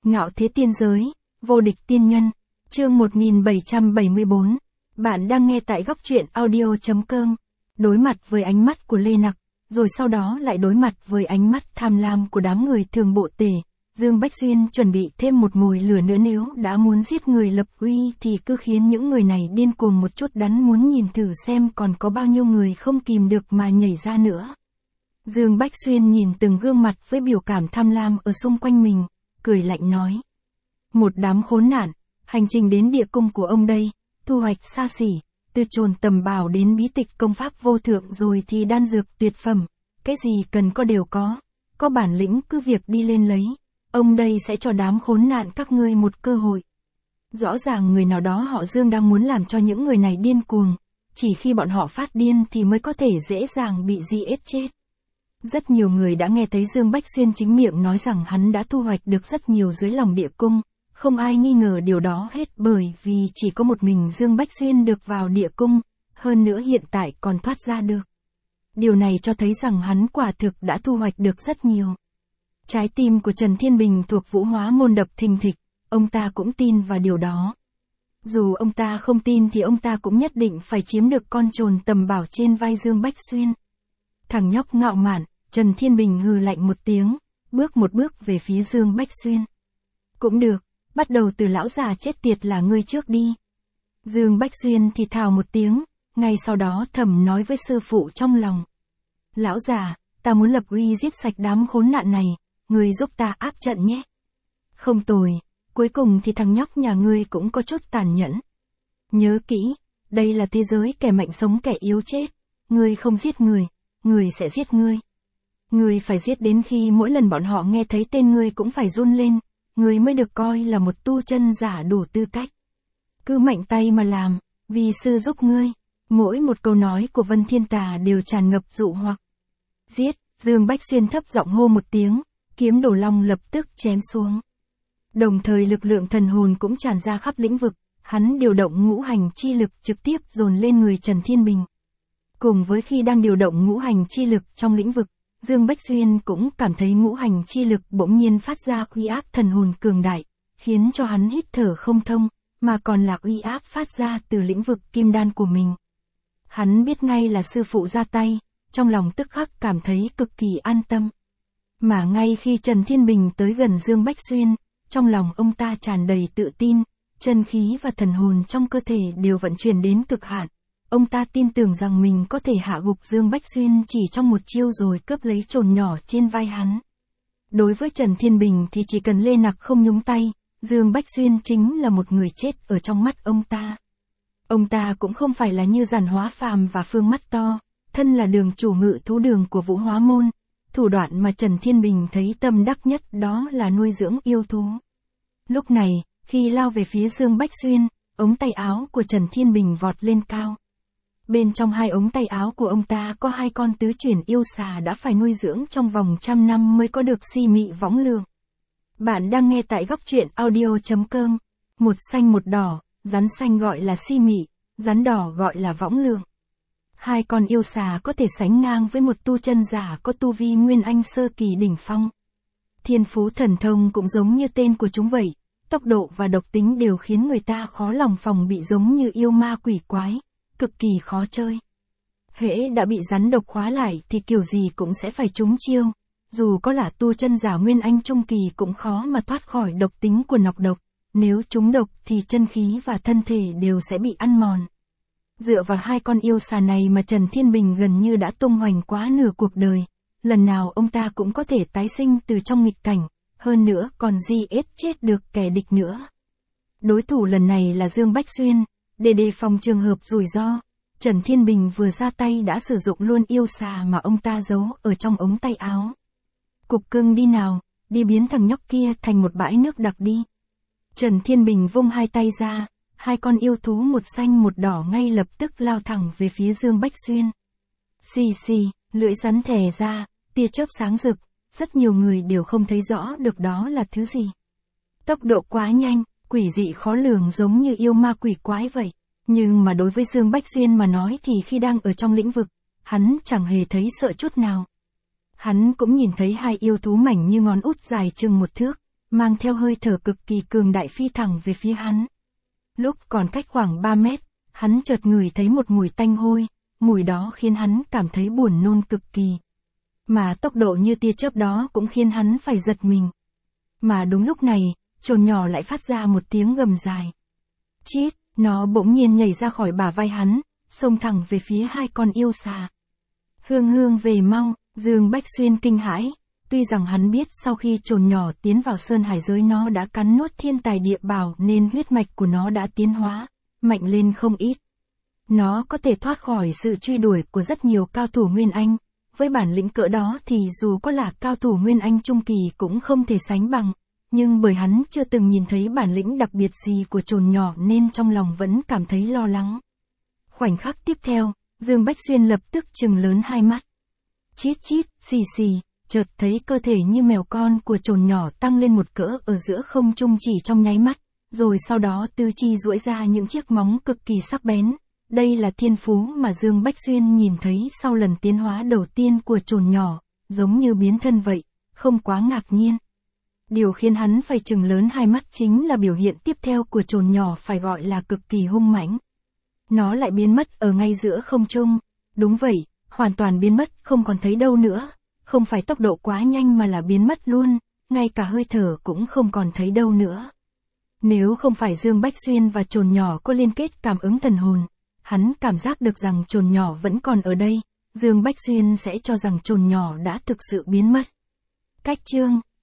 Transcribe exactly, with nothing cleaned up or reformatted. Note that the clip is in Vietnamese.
Ngạo thế tiên giới, vô địch tiên nhân, chương một nghìn bảy trăm bảy mươi tư. Bạn đang nghe tại góc truyện audio.com. Đối mặt với ánh mắt của Lê Nặc, rồi sau đó lại đối mặt với ánh mắt tham lam của đám người thường bộ tể, Dương Bách Xuyên chuẩn bị thêm một mồi lửa nữa, nếu đã muốn giết người lập uy thì cứ khiến những người này điên cuồng một chút, đắn muốn nhìn thử xem còn có bao nhiêu người không kìm được mà nhảy ra nữa. Dương Bách Xuyên nhìn từng gương mặt với biểu cảm tham lam ở xung quanh mình, cười lạnh nói. Một đám khốn nạn, hành trình đến địa cung của ông đây, thu hoạch xa xỉ, từ chồn tầm bảo đến bí tịch công pháp vô thượng rồi thì đan dược tuyệt phẩm, cái gì cần có đều có, có bản lĩnh cứ việc đi lên lấy, ông đây sẽ cho đám khốn nạn các ngươi một cơ hội. Rõ ràng người nào đó họ Dương đang muốn làm cho những người này điên cuồng, chỉ khi bọn họ phát điên thì mới có thể dễ dàng bị giết chết. Rất nhiều người đã nghe thấy Dương Bách Xuyên chính miệng nói rằng hắn đã thu hoạch được rất nhiều dưới lòng địa cung, không ai nghi ngờ điều đó hết, bởi vì chỉ có một mình Dương Bách Xuyên được vào địa cung, hơn nữa hiện tại còn thoát ra được. Điều này cho thấy rằng hắn quả thực đã thu hoạch được rất nhiều. Trái tim của Trần Thiên Bình thuộc Vũ Hóa môn đập thình thịch, ông ta cũng tin vào điều đó. Dù ông ta không tin thì ông ta cũng nhất định phải chiếm được con trồn tầm bảo trên vai Dương Bách Xuyên. Thằng nhóc ngạo mạn, Trần Thiên Bình hừ lạnh một tiếng, bước một bước về phía Dương Bách Xuyên. Cũng được, bắt đầu từ lão già chết tiệt là ngươi trước đi. Dương Bách Xuyên thì thào một tiếng, ngay sau đó thầm nói với sư phụ trong lòng. Lão già, ta muốn lập uy giết sạch đám khốn nạn này, ngươi giúp ta áp trận nhé. Không tồi, cuối cùng thì thằng nhóc nhà ngươi cũng có chút tàn nhẫn. Nhớ kỹ, đây là thế giới kẻ mạnh sống kẻ yếu chết, ngươi không giết người, người sẽ giết ngươi. Ngươi phải giết đến khi mỗi lần bọn họ nghe thấy tên ngươi cũng phải run lên, ngươi mới được coi là một tu chân giả đủ tư cách. Cứ mạnh tay mà làm, vì sư giúp ngươi. Mỗi một câu nói của Vân Thiên Tà đều tràn ngập dụ hoặc. Giết, Dương Bách Xuyên thấp giọng hô một tiếng, kiếm Đồ Long lập tức chém xuống. Đồng thời lực lượng thần hồn cũng tràn ra khắp lĩnh vực, hắn điều động ngũ hành chi lực trực tiếp dồn lên người Trần Thiên Bình. Cùng với khi đang điều động ngũ hành chi lực trong lĩnh vực, Dương Bách Xuyên cũng cảm thấy ngũ hành chi lực bỗng nhiên phát ra uy áp thần hồn cường đại, khiến cho hắn hít thở không thông, mà còn là uy áp phát ra từ lĩnh vực kim đan của mình. Hắn biết ngay là sư phụ ra tay, trong lòng tức khắc cảm thấy cực kỳ an tâm. Mà ngay khi Trần Thiên Bình tới gần Dương Bách Xuyên, trong lòng ông ta tràn đầy tự tin, chân khí và thần hồn trong cơ thể đều vận chuyển đến cực hạn. Ông ta tin tưởng rằng mình có thể hạ gục Dương Bách Xuyên chỉ trong một chiêu rồi cướp lấy trồn nhỏ trên vai hắn. Đối với Trần Thiên Bình thì chỉ cần Lê Nặc không nhúng tay, Dương Bách Xuyên chính là một người chết ở trong mắt ông ta. Ông ta cũng không phải là như Giản Hóa Phàm và Phương Mắt To, thân là đường chủ ngự thú đường của Vũ Hóa môn. Thủ đoạn mà Trần Thiên Bình thấy tâm đắc nhất đó là nuôi dưỡng yêu thú. Lúc này, khi lao về phía Dương Bách Xuyên, ống tay áo của Trần Thiên Bình vọt lên cao. Bên trong hai ống tay áo của ông ta có hai con tứ chuyển yêu xà đã phải nuôi dưỡng trong vòng trăm năm mới có được si mị võng lượng. Bạn đang nghe tại góc truyện audio.com. Một xanh một đỏ, rắn xanh gọi là si mị, rắn đỏ gọi là võng lượng. Hai con yêu xà có thể sánh ngang với một tu chân giả có tu vi nguyên anh sơ kỳ đỉnh phong. Thiên phú thần thông cũng giống như tên của chúng vậy, tốc độ và độc tính đều khiến người ta khó lòng phòng bị, giống như yêu ma quỷ quái, cực kỳ khó chơi. Hễ đã bị rắn độc khóa lại thì kiểu gì cũng sẽ phải trúng chiêu, dù có là tu chân giả nguyên anh trung kỳ cũng khó mà thoát khỏi độc tính của nọc độc, nếu trúng độc thì chân khí và thân thể đều sẽ bị ăn mòn. Dựa vào hai con yêu xà này mà Trần Thiên Bình gần như đã tung hoành quá nửa cuộc đời, lần nào ông ta cũng có thể tái sinh từ trong nghịch cảnh, hơn nữa còn giết chết được kẻ địch nữa. Đối thủ lần này là Dương Bách Xuyên, để đề phòng trường hợp rủi ro, Trần Thiên Bình vừa ra tay đã sử dụng luôn yêu xà mà ông ta giấu ở trong ống tay áo. Cục cưng đi nào, đi biến thằng nhóc kia thành một bãi nước đặc đi. Trần Thiên Bình vung hai tay ra, hai con yêu thú một xanh một đỏ ngay lập tức lao thẳng về phía Dương Bách Xuyên. Xì xì, lưỡi rắn thè ra, tia chớp sáng rực, rất nhiều người đều không thấy rõ được đó là thứ gì. Tốc độ quá nhanh, quỷ dị khó lường giống như yêu ma quỷ quái vậy. Nhưng mà đối với Dương Bách Xuyên mà nói thì khi đang ở trong lĩnh vực, hắn chẳng hề thấy sợ chút nào. Hắn cũng nhìn thấy hai yêu thú mảnh như ngón út dài chừng một thước, mang theo hơi thở cực kỳ cường đại phi thẳng về phía hắn. Lúc còn cách khoảng ba mét, hắn chợt ngửi thấy một mùi tanh hôi, mùi đó khiến hắn cảm thấy buồn nôn cực kỳ. Mà tốc độ như tia chớp đó cũng khiến hắn phải giật mình. Mà đúng lúc này, chồn nhỏ lại phát ra một tiếng gầm dài. Chít, nó bỗng nhiên nhảy ra khỏi bả vai hắn, xông thẳng về phía hai con yêu xà. Hương hương về mau, Dương Bách Xuyên kinh hãi, tuy rằng hắn biết sau khi chồn nhỏ tiến vào sơn hải giới nó đã cắn nuốt thiên tài địa bảo nên huyết mạch của nó đã tiến hóa, mạnh lên không ít. Nó có thể thoát khỏi sự truy đuổi của rất nhiều cao thủ Nguyên Anh, với bản lĩnh cỡ đó thì dù có là cao thủ Nguyên Anh trung kỳ cũng không thể sánh bằng, nhưng bởi hắn chưa từng nhìn thấy bản lĩnh đặc biệt gì của chồn nhỏ nên trong lòng vẫn cảm thấy lo lắng. Khoảnh khắc tiếp theo, Dương Bách Xuyên lập tức trừng lớn hai mắt. Chít chít, xì xì, chợt thấy cơ thể như mèo con của chồn nhỏ tăng lên một cỡ ở giữa không trung chỉ trong nháy mắt, rồi sau đó tứ chi duỗi ra những chiếc móng cực kỳ sắc bén. Đây là thiên phú mà Dương Bách Xuyên nhìn thấy sau lần tiến hóa đầu tiên của chồn nhỏ, giống như biến thân vậy, không quá ngạc nhiên. Điều khiến hắn phải trừng lớn hai mắt chính là biểu hiện tiếp theo của chồn nhỏ phải gọi là cực kỳ hung mãnh. Nó lại biến mất ở ngay giữa không trung. Đúng vậy, hoàn toàn biến mất, không còn thấy đâu nữa. Không phải tốc độ quá nhanh mà là biến mất luôn, ngay cả hơi thở cũng không còn thấy đâu nữa. Nếu không phải Dương Bách Xuyên và chồn nhỏ có liên kết cảm ứng thần hồn, hắn cảm giác được rằng chồn nhỏ vẫn còn ở đây, Dương Bách Xuyên sẽ cho rằng chồn nhỏ đã thực sự biến mất. Cách chương